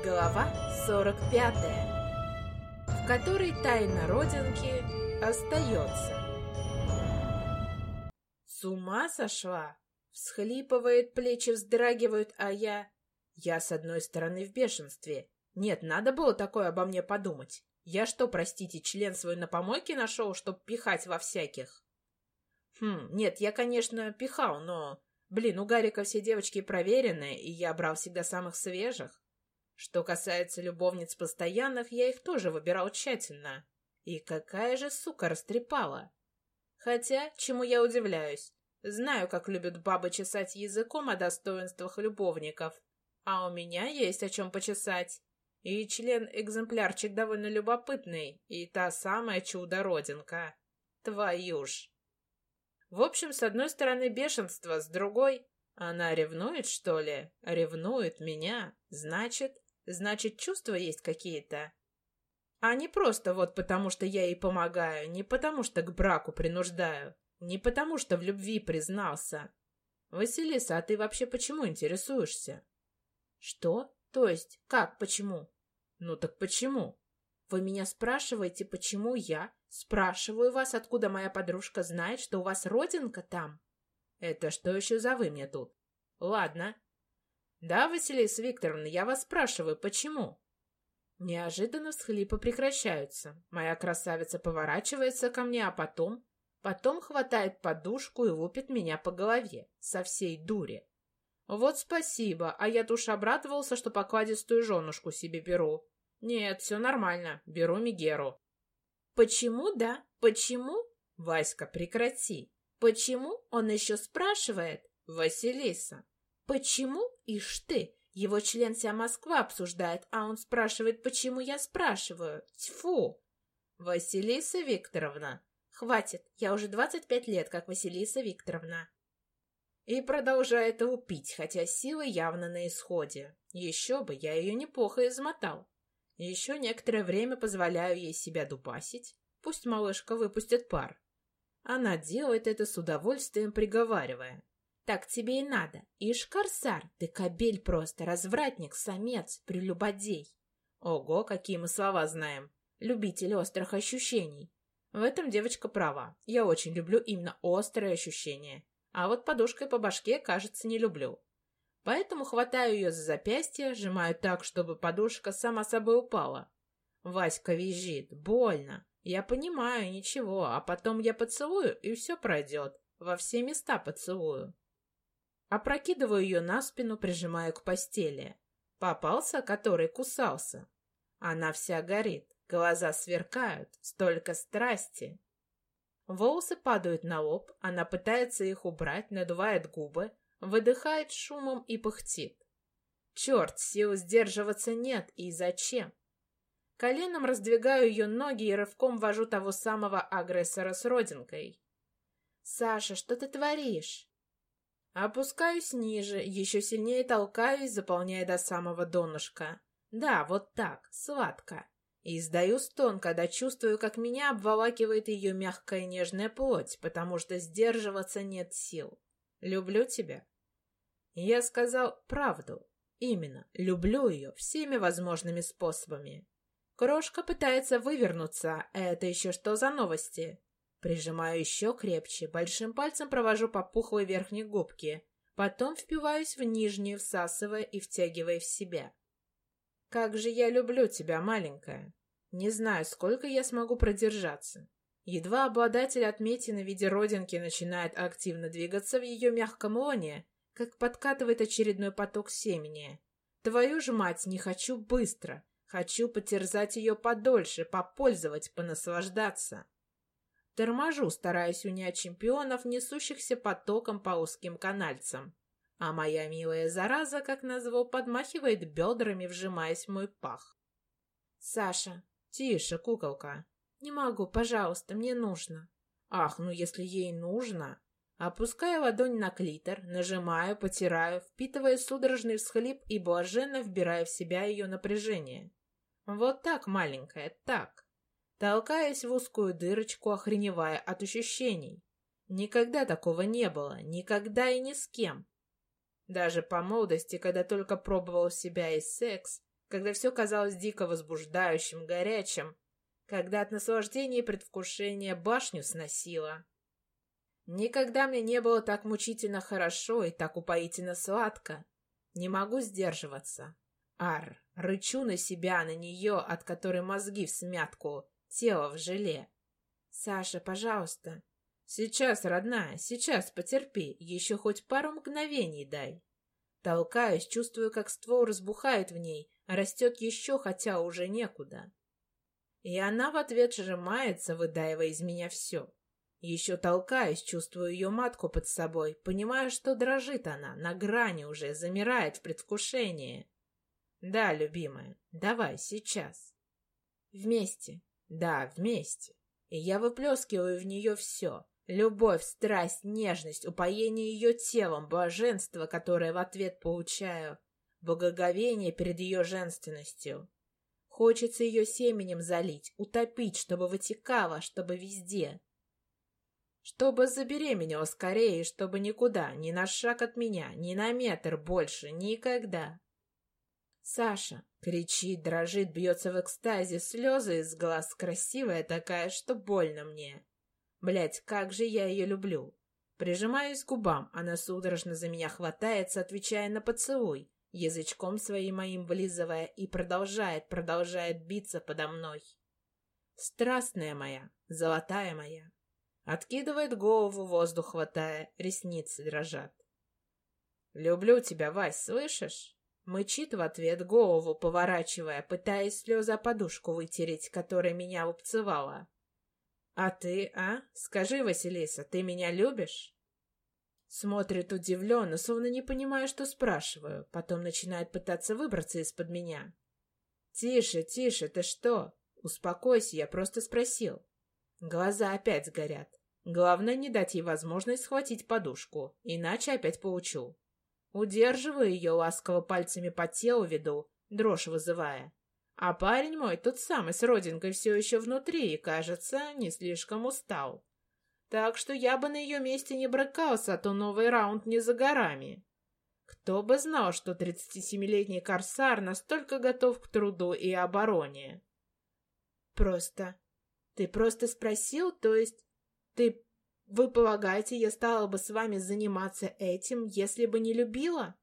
Глава 45, в которой тайна родинки остается. С ума сошла? Всхлипывает, плечи вздрагивают, а я... Я, с одной стороны, в бешенстве. Нет, надо было такое обо мне подумать. Я что, простите, член свой на помойке нашел, чтоб пихать во всяких? Нет, я, конечно, пихал, но... Блин, у Гарика все девочки проверенные, и я брал всегда самых свежих. Что касается любовниц постоянных, я их тоже выбирал тщательно. И какая же сука растрепала. Хотя, чему я удивляюсь. Знаю, как любят бабы чесать языком о достоинствах любовников. А у меня есть о чем почесать. И член-экземплярчик довольно любопытный, и та самая чудо-родинка. Твою ж. В общем, с одной стороны бешенство, с другой... Она ревнует, что ли? Ревнует меня. Значит, чувства есть какие-то. А не просто вот потому, что я ей помогаю, не потому, что к браку принуждаю, не потому, что в любви признался. Василиса, а ты вообще почему интересуешься? Что? То есть, как почему? Ну так почему? Вы меня спрашиваете, почему я? Спрашиваю вас, откуда моя подружка знает, что у вас родинка там? Это что еще за вы мне тут? Ладно. Да, Василиса Викторовна, я вас спрашиваю, почему? Неожиданно всхлипы прекращаются. Моя красавица поворачивается ко мне, а потом хватает подушку и лупит меня по голове со всей дури. Вот спасибо, а я-то уж обрадовался, что покладистую женушку себе беру. Нет, все нормально, беру Мегеру. Почему, да? Почему? Васька, прекрати. Почему? Он еще спрашивает. Василиса. Почему? Ишь ты. Его член вся Москва обсуждает, а он спрашивает, почему я спрашиваю. Тьфу. Василиса Викторовна. Хватит, я уже 25 лет, как Василиса Викторовна. И продолжает лупить, хотя силы явно на исходе. Еще бы, я ее неплохо измотал. Еще некоторое время позволяю ей себя дубасить. Пусть малышка выпустит пар. Она делает это с удовольствием, приговаривая. Так тебе и надо. Ишь, корсар, ты кобель просто, развратник, самец, прелюбодей. Ого, какие мы слова знаем. Любитель острых ощущений. В этом девочка права. Я очень люблю именно острые ощущения. А вот подушкой по башке, кажется, не люблю. Поэтому хватаю ее за запястье, сжимаю так, чтобы подушка сама собой упала. Васька визжит. Больно. Я понимаю, ничего, а потом я поцелую, и все пройдет. Во все места поцелую. Опрокидываю ее на спину, прижимаю к постели. Попался, который кусался. Она вся горит, глаза сверкают, столько страсти. Волосы падают на лоб, она пытается их убрать, надувает губы, выдыхает шумом и пыхтит. Черт, сил сдерживаться нет, и зачем? Коленом раздвигаю ее ноги и рывком вожу того самого агрессора с родинкой. «Саша, что ты творишь?» Опускаюсь ниже, еще сильнее толкаюсь, заполняя до самого донышка. Да, вот так, сладко. И издаю стон, когда чувствую, как меня обволакивает ее мягкая нежная плоть, потому что сдерживаться нет сил. Люблю тебя. Я сказал правду. Именно, люблю ее всеми возможными способами. Крошка пытается вывернуться. Это еще что за новости? Прижимаю еще крепче, большим пальцем провожу по пухлой верхней губке, потом впиваюсь в нижнюю, всасывая и втягивая в себя. Как же я люблю тебя, маленькая. Не знаю, сколько я смогу продержаться. Едва обладатель отметины в виде родинки начинает активно двигаться в ее мягком лоне, как подкатывает очередной поток семени. Твою ж мать, не хочу быстро. Хочу потерзать ее подольше, попользовать, понаслаждаться. Торможу, стараясь унять чемпионов, несущихся потоком по узким канальцам. А моя милая зараза, как назло, подмахивает бедрами, вжимаясь в мой пах. «Саша, тише, куколка. Не могу, пожалуйста, мне нужно». «Ах, ну если ей нужно...» Опускаю ладонь на клитор, нажимаю, потираю, впитывая судорожный всхлип и блаженно вбирая в себя ее напряжение. Вот так, маленькая, так. Толкаясь в узкую дырочку, охреневая от ощущений. Никогда такого не было, никогда и ни с кем. Даже по молодости, когда только пробовал себя и секс, когда все казалось дико возбуждающим, горячим, когда от наслаждения и предвкушения башню сносило. Никогда мне не было так мучительно хорошо и так упоительно сладко. Не могу сдерживаться. Рычу на себя, на нее, от которой мозги всмятку, тело в желе. «Саша, пожалуйста». «Сейчас, родная, сейчас, потерпи, еще хоть пару мгновений дай». Толкаюсь, чувствую, как ствол разбухает в ней, растет еще, хотя уже некуда. И она в ответ сжимается, выдаивая из меня все. Еще толкаюсь, чувствую ее матку под собой, понимаю, что дрожит она, на грани уже, замирает в предвкушении. «Да, любимая, давай, сейчас». Вместе. Да, вместе. И я выплескиваю в нее все. Любовь, страсть, нежность, упоение ее телом, блаженство, которое в ответ получаю, благоговение перед ее женственностью. Хочется ее семенем залить, утопить, чтобы вытекало, чтобы везде. Чтобы забеременела скорее, чтобы никуда, ни на шаг от меня, ни на метр больше, никогда. «Саша!» — кричит, дрожит, бьется в экстазе, слезы из глаз, красивая такая, что больно мне. Блядь, как же я ее люблю. Прижимаюсь к губам, она судорожно за меня хватается, отвечая на поцелуй, язычком своим моим влизывая, и продолжает биться подо мной. Страстная моя, золотая моя. Откидывает голову, воздух хватая, ресницы дрожат. «Люблю тебя, Вась, слышишь?» Мычит в ответ, голову поворачивая, пытаясь слезы о подушку вытереть, которая меня лупцевала. «А ты, а? Скажи, Василиса, ты меня любишь?» Смотрит удивленно, словно не понимая, что спрашиваю, потом начинает пытаться выбраться из-под меня. «Тише, тише, ты что? Успокойся, я просто спросил». Глаза опять горят. Главное, не дать ей возможность схватить подушку, иначе опять поучу. Удерживаю ее, ласково пальцами по телу веду, дрожь вызывая. А парень мой, тот самый с родинкой, все еще внутри и, кажется, не слишком устал. Так что я бы на ее месте не брыкался, а то новый раунд не за горами. Кто бы знал, что 37-летний корсар настолько готов к труду и обороне. Ты просто спросил, то есть... Вы полагаете, я стала бы с вами заниматься этим, если бы не любила?